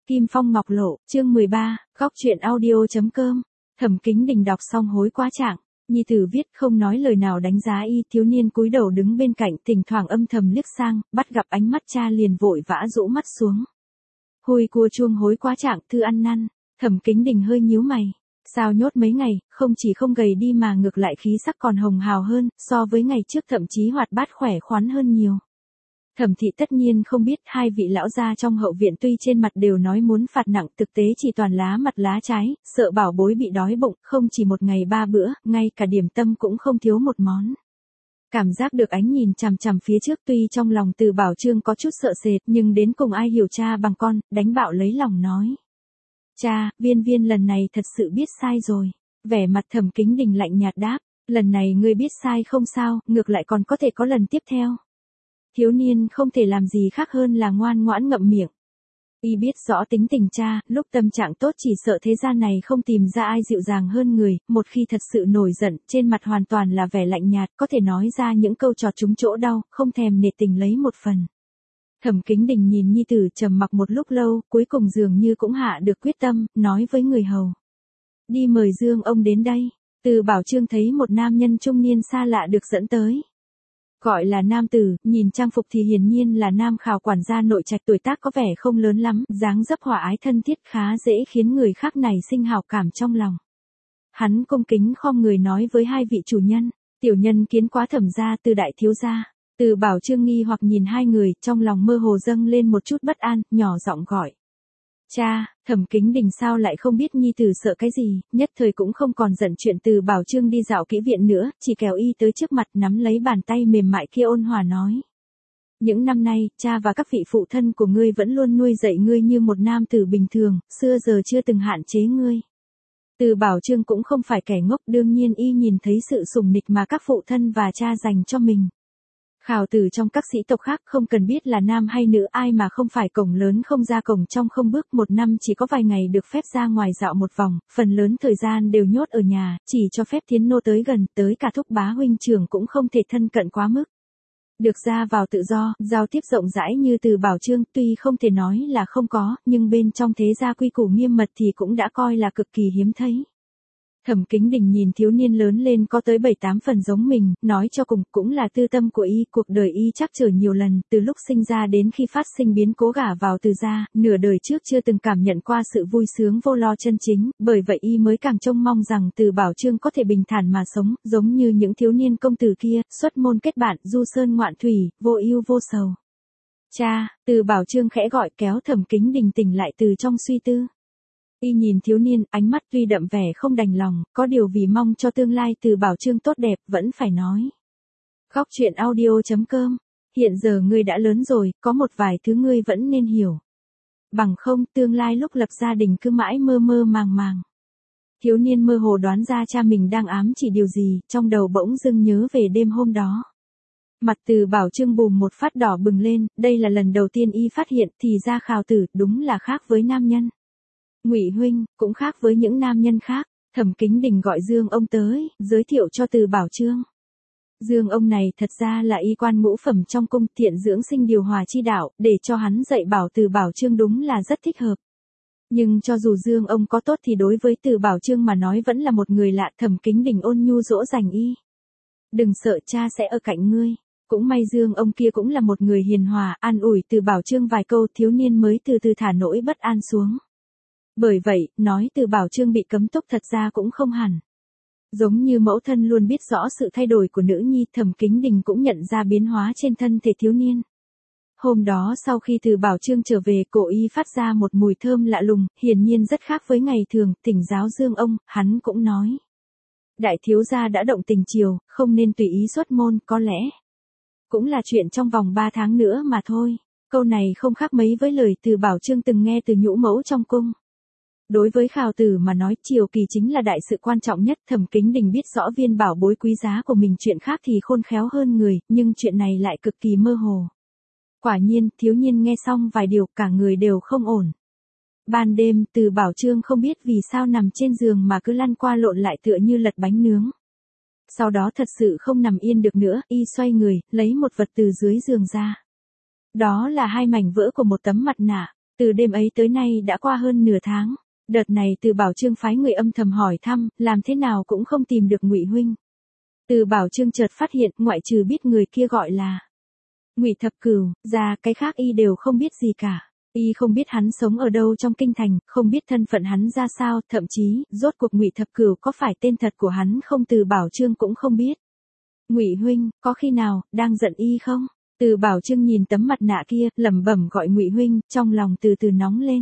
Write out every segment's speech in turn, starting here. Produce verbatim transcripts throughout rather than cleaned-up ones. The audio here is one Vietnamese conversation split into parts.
Kim Phong Ngọc Lộ, chương mười ba, góc truyện audio.com. Thẩm Kính Đình đọc xong hối quá trạng, nhi tử viết không nói lời nào đánh giá y, thiếu niên cúi đầu đứng bên cạnh, thỉnh thoảng âm thầm liếc sang, bắt gặp ánh mắt cha liền vội vã rũ mắt xuống. Hôi cua chuông hối quá trạng, thư ăn năn. Thẩm Kính Đình hơi nhíu mày, sao nhốt mấy ngày, không chỉ không gầy đi mà ngược lại khí sắc còn hồng hào hơn, so với ngày trước thậm chí hoạt bát khỏe khoắn hơn nhiều. Thẩm thị tất nhiên không biết hai vị lão gia trong hậu viện tuy trên mặt đều nói muốn phạt nặng, thực tế chỉ toàn lá mặt lá trái, sợ bảo bối bị đói bụng, không chỉ một ngày ba bữa, ngay cả điểm tâm cũng không thiếu một món. Cảm giác được ánh nhìn chằm chằm phía trước, tuy trong lòng Từ Bảo Trương có chút sợ sệt, nhưng đến cùng ai hiểu cha bằng con, đánh bạo lấy lòng nói. Cha, Viên Viên lần này thật sự biết sai rồi. Vẻ mặt Thẩm Kính Đình lạnh nhạt đáp, lần này ngươi biết sai không sao, ngược lại còn có thể có lần tiếp theo. Thiếu niên không thể làm gì khác hơn là ngoan ngoãn ngậm miệng. Y biết rõ tính tình cha, lúc tâm trạng tốt chỉ sợ thế gian này không tìm ra ai dịu dàng hơn người, một khi thật sự nổi giận, trên mặt hoàn toàn là vẻ lạnh nhạt, có thể nói ra những câu trò trúng chỗ đau, không thèm nể tình lấy một phần. Thẩm Kính Đình nhìn nhi tử trầm mặc một lúc lâu, cuối cùng dường như cũng hạ được quyết tâm, nói với người hầu. Đi mời Dương ông đến đây. Từ Bảo Trương thấy một nam nhân trung niên xa lạ được dẫn tới. Gọi là nam tử, nhìn trang phục thì hiển nhiên là nam khảo quản gia nội trạch, tuổi tác có vẻ không lớn lắm, dáng dấp hòa ái thân thiết khá dễ khiến người khác nảy sinh hảo cảm trong lòng. Hắn cung kính khom người nói với hai vị chủ nhân, tiểu nhân kiến quá Thẩm gia Từ đại thiếu gia. Từ Bảo Trương nghi hoặc nhìn hai người, trong lòng mơ hồ dâng lên một chút bất an, nhỏ giọng gọi. Cha, Thẩm Kính Đình sao lại không biết nhi tử sợ cái gì, nhất thời cũng không còn giận chuyện Từ Bảo Trương đi dạo kỹ viện nữa, chỉ kéo y tới trước mặt nắm lấy bàn tay mềm mại kia ôn hòa nói. Những năm nay, cha và các vị phụ thân của ngươi vẫn luôn nuôi dạy ngươi như một nam tử bình thường, xưa giờ chưa từng hạn chế ngươi. Từ Bảo Trương cũng không phải kẻ ngốc, đương nhiên y nhìn thấy sự sủng nịch mà các phụ thân và cha dành cho mình. Khảo tử trong các sĩ tộc khác không cần biết là nam hay nữ, ai mà không phải cổng lớn không ra cổng trong không bước, một năm chỉ có vài ngày được phép ra ngoài dạo một vòng, phần lớn thời gian đều nhốt ở nhà, chỉ cho phép thiến nô tới gần, tới cả thúc bá huynh trưởng cũng không thể thân cận quá mức. Được ra vào tự do, giao tiếp rộng rãi như Từ Bảo Trương, tuy không thể nói là không có, nhưng bên trong thế gia quy củ nghiêm mật thì cũng đã coi là cực kỳ hiếm thấy. Thẩm Kính Đình nhìn thiếu niên lớn lên có tới bảy tám phần giống mình, nói cho cùng cũng là tư tâm của y, cuộc đời y trắc trở nhiều lần, từ lúc sinh ra đến khi phát sinh biến cố gả vào Từ gia, nửa đời trước chưa từng cảm nhận qua sự vui sướng vô lo chân chính, bởi vậy y mới càng trông mong rằng Từ Bảo Trương có thể bình thản mà sống, giống như những thiếu niên công tử kia, xuất môn kết bạn, du sơn ngoạn thủy, vô ưu vô sầu. Cha, Từ Bảo Trương khẽ gọi, kéo Thẩm Kính Đình tỉnh lại từ trong suy tư. Y nhìn thiếu niên, ánh mắt tuy đậm vẻ không đành lòng, có điều vì mong cho tương lai Từ Bảo Trương tốt đẹp, vẫn phải nói. Góc truyện audio.com. Hiện giờ ngươi đã lớn rồi, có một vài thứ ngươi vẫn nên hiểu. Bằng không, tương lai lúc lập gia đình cứ mãi mơ mơ màng màng. Thiếu niên mơ hồ đoán ra cha mình đang ám chỉ điều gì, trong đầu bỗng dưng nhớ về đêm hôm đó. Mặt Từ Bảo Trương bùm một phát đỏ bừng lên, đây là lần đầu tiên y phát hiện, thì ra khảo tử, đúng là khác với nam nhân. Ngụy huynh, cũng khác với những nam nhân khác. Thẩm Kính Đình gọi Dương ông tới, giới thiệu cho Từ Bảo Trương. Dương ông này thật ra là y quan ngũ phẩm trong cung, thiện dưỡng sinh điều hòa chi đạo, để cho hắn dạy bảo Từ Bảo Trương đúng là rất thích hợp. Nhưng cho dù Dương ông có tốt thì đối với Từ Bảo Trương mà nói vẫn là một người lạ. Thẩm Kính Đình ôn nhu dỗ dành y. Đừng sợ, cha sẽ ở cạnh ngươi. Cũng may Dương ông kia cũng là một người hiền hòa, an ủi Từ Bảo Trương vài câu, thiếu niên mới từ từ thả nỗi bất an xuống. Bởi vậy, nói Từ Bảo Trương bị cấm túc thật ra cũng không hẳn. Giống như mẫu thân luôn biết rõ sự thay đổi của nữ nhi, Thẩm Kính Đình cũng nhận ra biến hóa trên thân thể thiếu niên. Hôm đó sau khi Từ Bảo Trương trở về, cổ y phát ra một mùi thơm lạ lùng, hiển nhiên rất khác với ngày thường, thỉnh giáo Dương ông, hắn cũng nói. Đại thiếu gia đã động tình chiều, không nên tùy ý xuất môn, có lẽ. Cũng là chuyện trong vòng ba tháng nữa mà thôi. Câu này không khác mấy với lời Từ Bảo Trương từng nghe từ nhũ mẫu trong cung. Đối với khảo tử mà nói, triều kỳ chính là đại sự quan trọng nhất. Thẩm Kính Đình biết rõ viên bảo bối quý giá của mình, chuyện khác thì khôn khéo hơn người, nhưng chuyện này lại cực kỳ mơ hồ. Quả nhiên, thiếu niên nghe xong vài điều, cả người đều không ổn. Ban đêm, Từ Bảo Trương không biết vì sao nằm trên giường mà cứ lăn qua lộn lại tựa như lật bánh nướng. Sau đó thật sự không nằm yên được nữa, y xoay người, lấy một vật từ dưới giường ra. Đó là hai mảnh vỡ của một tấm mặt nạ. Từ đêm ấy tới nay đã qua hơn nửa tháng. Đợt này Từ Bảo Chương phái người âm thầm hỏi thăm, làm thế nào cũng không tìm được Ngụy huynh. Từ Bảo Chương chợt phát hiện, ngoại trừ biết người kia gọi là Ngụy Thập Cửu, ra cái khác y đều không biết gì cả. Y không biết hắn sống ở đâu trong kinh thành, không biết thân phận hắn ra sao, thậm chí, rốt cuộc Ngụy Thập Cửu có phải tên thật của hắn không, Từ Bảo Chương cũng không biết. Ngụy huynh, có khi nào đang giận y không? Từ Bảo Chương nhìn tấm mặt nạ kia, lẩm bẩm gọi Ngụy huynh, trong lòng từ từ nóng lên.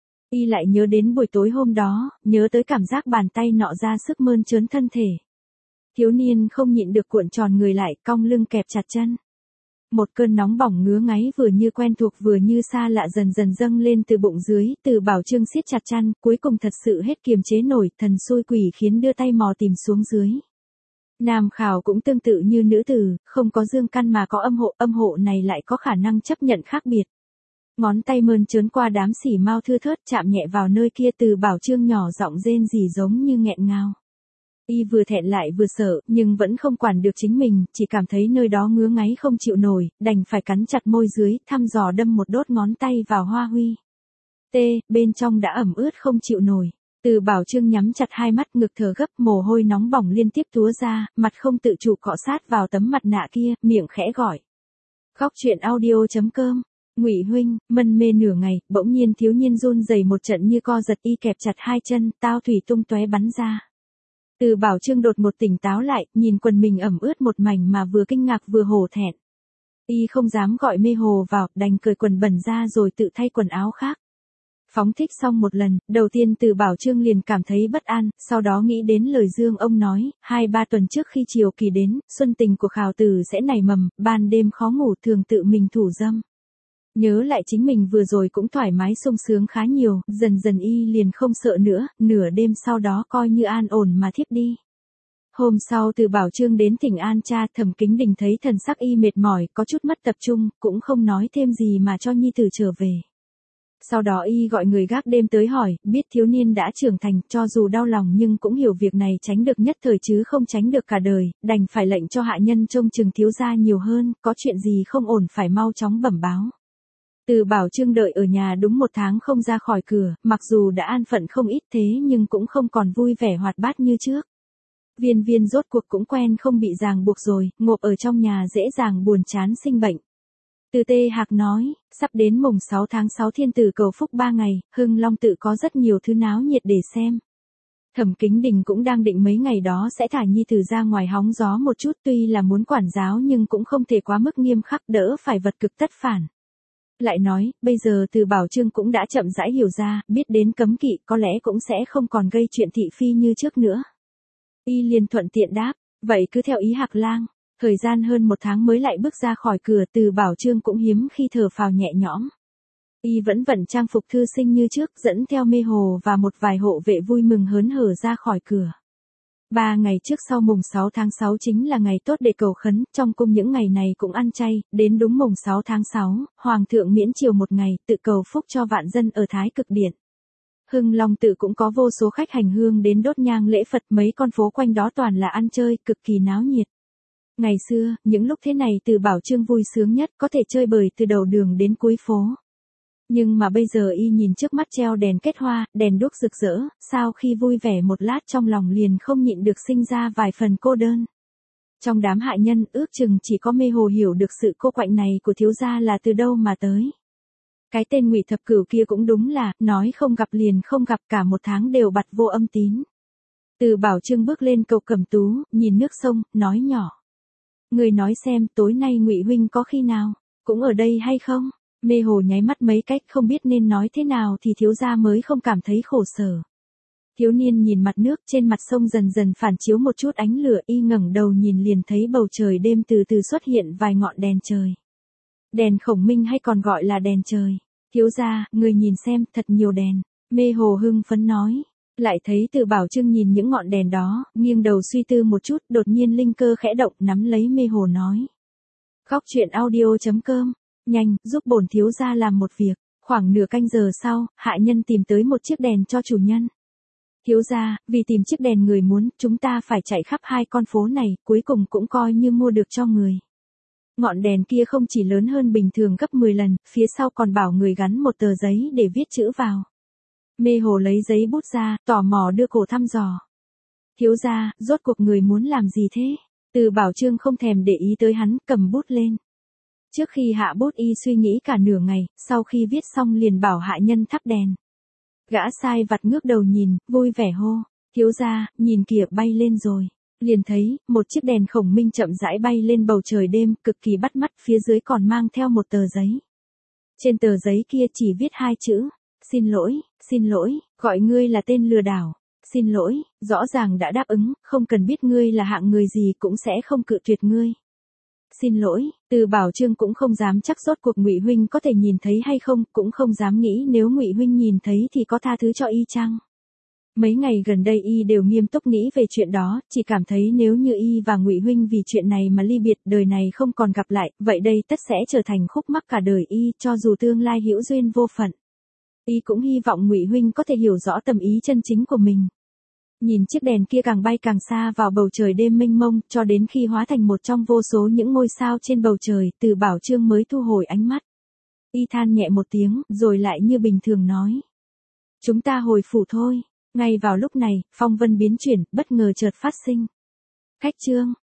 Y lại nhớ đến buổi tối hôm đó, nhớ tới cảm giác bàn tay nọ ra sức mơn trớn thân thể. Thiếu niên không nhịn được cuộn tròn người lại, cong lưng kẹp chặt chân. Một cơn nóng bỏng ngứa ngáy vừa như quen thuộc vừa như xa lạ dần dần dâng lên từ bụng dưới, Từ Bảo Chương siết chặt chăn, cuối cùng thật sự hết kiềm chế nổi, thần xui quỷ khiến đưa tay mò tìm xuống dưới. Nam khảo cũng tương tự như nữ tử, không có dương căn mà có âm hộ, âm hộ này lại có khả năng chấp nhận khác biệt. Ngón tay mơn trớn qua đám xỉ mau thưa thớt chạm nhẹ vào nơi kia, Từ Bảo Chương nhỏ giọng rên rỉ giống như nghẹn ngào. Y vừa thẹn lại vừa sợ, nhưng vẫn không quản được chính mình, chỉ cảm thấy nơi đó ngứa ngáy không chịu nổi, đành phải cắn chặt môi dưới, thăm dò đâm một đốt ngón tay vào hoa huy. T, bên trong đã ẩm ướt không chịu nổi. Từ Bảo Chương nhắm chặt hai mắt, ngực thở gấp, mồ hôi nóng bỏng liên tiếp túa ra, mặt không tự chủ cọ sát vào tấm mặt nạ kia, miệng khẽ gọi. Góc truyện audio chấm com. Ngụy huynh, mân mê nửa ngày, bỗng nhiên thiếu niên run rẩy một trận như co giật, y kẹp chặt hai chân, tao thủy tung tóe bắn ra. Từ Bảo Chương đột một tỉnh táo lại, nhìn quần mình ẩm ướt một mảnh mà vừa kinh ngạc vừa hổ thẹn. Y không dám gọi mê hồ vào, đành cởi quần bẩn ra rồi tự thay quần áo khác. Phóng thích xong một lần, đầu tiên Từ Bảo Chương liền cảm thấy bất an, sau đó nghĩ đến lời Dương ông nói, hai ba tuần trước khi chiều kỳ đến, xuân tình của khảo tử sẽ nảy mầm, ban đêm khó ngủ thường tự mình thủ dâm. Nhớ lại chính mình vừa rồi cũng thoải mái sung sướng khá nhiều, dần dần y liền không sợ nữa, nửa đêm sau đó coi như an ổn mà thiếp đi. Hôm sau Từ Bảo Chương đến Thỉnh An cha, Thẩm Kính Đình thấy thần sắc y mệt mỏi, có chút mất tập trung, cũng không nói thêm gì mà cho nhi tử trở về. Sau đó y gọi người gác đêm tới hỏi, biết thiếu niên đã trưởng thành, cho dù đau lòng nhưng cũng hiểu việc này tránh được nhất thời chứ không tránh được cả đời, đành phải lệnh cho hạ nhân trông chừng thiếu gia nhiều hơn, có chuyện gì không ổn phải mau chóng bẩm báo. Từ Bảo Chương đợi ở nhà đúng một tháng không ra khỏi cửa, mặc dù đã an phận không ít thế nhưng cũng không còn vui vẻ hoạt bát như trước. Viên Viên rốt cuộc cũng quen không bị ràng buộc rồi, ngộp ở trong nhà dễ dàng buồn chán sinh bệnh. Từ Tê Hạc nói, sắp đến mùng sáu tháng sáu thiên tử cầu phúc ba ngày, Hưng Long tự có rất nhiều thứ náo nhiệt để xem. Thẩm Kính Đình cũng đang định mấy ngày đó sẽ thả nhi tử ra ngoài hóng gió một chút, tuy là muốn quản giáo nhưng cũng không thể quá mức nghiêm khắc, đỡ phải vật cực tất phản. Lại nói, bây giờ Từ Bảo Chương cũng đã chậm rãi hiểu ra, biết đến cấm kỵ có lẽ cũng sẽ không còn gây chuyện thị phi như trước nữa. Y liền thuận tiện đáp, vậy cứ theo ý Hạc Lang. Thời gian hơn một tháng mới lại bước ra khỏi cửa, Từ Bảo Chương cũng hiếm khi thở phào nhẹ nhõm. Y vẫn vận trang phục thư sinh như trước, dẫn theo Mê Hồ và một vài hộ vệ vui mừng hớn hở ra khỏi cửa. Ba ngày trước sau mùng sáu tháng sáu chính là ngày tốt để cầu khấn, trong cung những ngày này cũng ăn chay, đến đúng mùng sáu tháng sáu, Hoàng thượng miễn triều một ngày, tự cầu phúc cho vạn dân ở Thái Cực Điện. Hưng Long tự cũng có vô số khách hành hương đến đốt nhang lễ Phật, mấy con phố quanh đó toàn là ăn chơi, cực kỳ náo nhiệt. Ngày xưa, những lúc thế này Từ Bảo Chương vui sướng nhất, có thể chơi bời từ đầu đường đến cuối phố. Nhưng mà bây giờ y nhìn trước mắt treo đèn kết hoa, đèn đuốc rực rỡ, sau khi vui vẻ một lát trong lòng liền không nhịn được sinh ra vài phần cô đơn. Trong đám hạ nhân, ước chừng chỉ có Mê Hồ hiểu được sự cô quạnh này của thiếu gia là từ đâu mà tới. Cái tên Ngụy Thập Cửu kia cũng đúng là, nói không gặp liền không gặp, cả một tháng đều bặt vô âm tín. Từ Bảo Chương bước lên cầu Cẩm Tú, nhìn nước sông, nói nhỏ. Người nói xem, tối nay Ngụy huynh có khi nào cũng ở đây hay không? Mê Hồ nháy mắt mấy cách, không biết nên nói thế nào thì thiếu gia mới không cảm thấy khổ sở. Thiếu niên nhìn mặt nước trên mặt sông dần dần phản chiếu một chút ánh lửa, y ngẩng đầu nhìn liền thấy bầu trời đêm từ từ xuất hiện vài ngọn đèn trời. Đèn khổng minh hay còn gọi là đèn trời. Thiếu gia, người nhìn xem, thật nhiều đèn. Mê Hồ hưng phấn nói. Lại thấy Từ Bảo Chương nhìn những ngọn đèn đó, nghiêng đầu suy tư một chút, đột nhiên linh cơ khẽ động, nắm lấy Mê Hồ nói. Góc truyện audio chấm com. Nhanh, giúp bổn thiếu gia làm một việc. Khoảng nửa canh giờ sau, hạ nhân tìm tới một chiếc đèn cho chủ nhân. Thiếu gia, vì tìm chiếc đèn người muốn, chúng ta phải chạy khắp hai con phố này, cuối cùng cũng coi như mua được cho người. Ngọn đèn kia không chỉ lớn hơn bình thường gấp mười lần, phía sau còn bảo người gắn một tờ giấy để viết chữ vào. Mê hồ lấy giấy bút ra, tò mò đưa cổ thăm dò. Thiếu gia, rốt cuộc người muốn làm gì thế? Từ Bảo Trương không thèm để ý tới hắn, cầm bút lên. Trước khi hạ bút y suy nghĩ cả nửa ngày, sau khi viết xong liền bảo hạ nhân thắp đèn. Gã sai vặt ngước đầu nhìn, vui vẻ hô. Thiếu gia, nhìn kìa, bay lên rồi. Liền thấy, một chiếc đèn khổng minh chậm rãi bay lên bầu trời đêm, cực kỳ bắt mắt, phía dưới còn mang theo một tờ giấy. Trên tờ giấy kia chỉ viết hai chữ. Xin lỗi, xin lỗi, gọi ngươi là tên lừa đảo. Xin lỗi, rõ ràng đã đáp ứng, không cần biết ngươi là hạng người gì cũng sẽ không cự tuyệt ngươi. Xin lỗi, Từ Bảo Trương cũng không dám chắc rốt cuộc Ngụy huynh có thể nhìn thấy hay không, cũng không dám nghĩ nếu Ngụy huynh nhìn thấy thì có tha thứ cho y chăng. Mấy ngày gần đây y đều nghiêm túc nghĩ về chuyện đó, chỉ cảm thấy nếu như y và Ngụy huynh vì chuyện này mà ly biệt, đời này không còn gặp lại, vậy đây tất sẽ trở thành khúc mắc cả đời y, cho dù tương lai hữu duyên vô phận. Y cũng hy vọng Ngụy huynh có thể hiểu rõ tâm ý chân chính của mình. Nhìn chiếc đèn kia càng bay càng xa vào bầu trời đêm mênh mông, cho đến khi hóa thành một trong vô số những ngôi sao trên bầu trời, Từ Bảo Trương mới thu hồi ánh mắt. Y than nhẹ một tiếng, rồi lại như bình thường nói. Chúng ta hồi phủ thôi. Ngay vào lúc này, phong vân biến chuyển, bất ngờ chợt phát sinh. Khách Trương,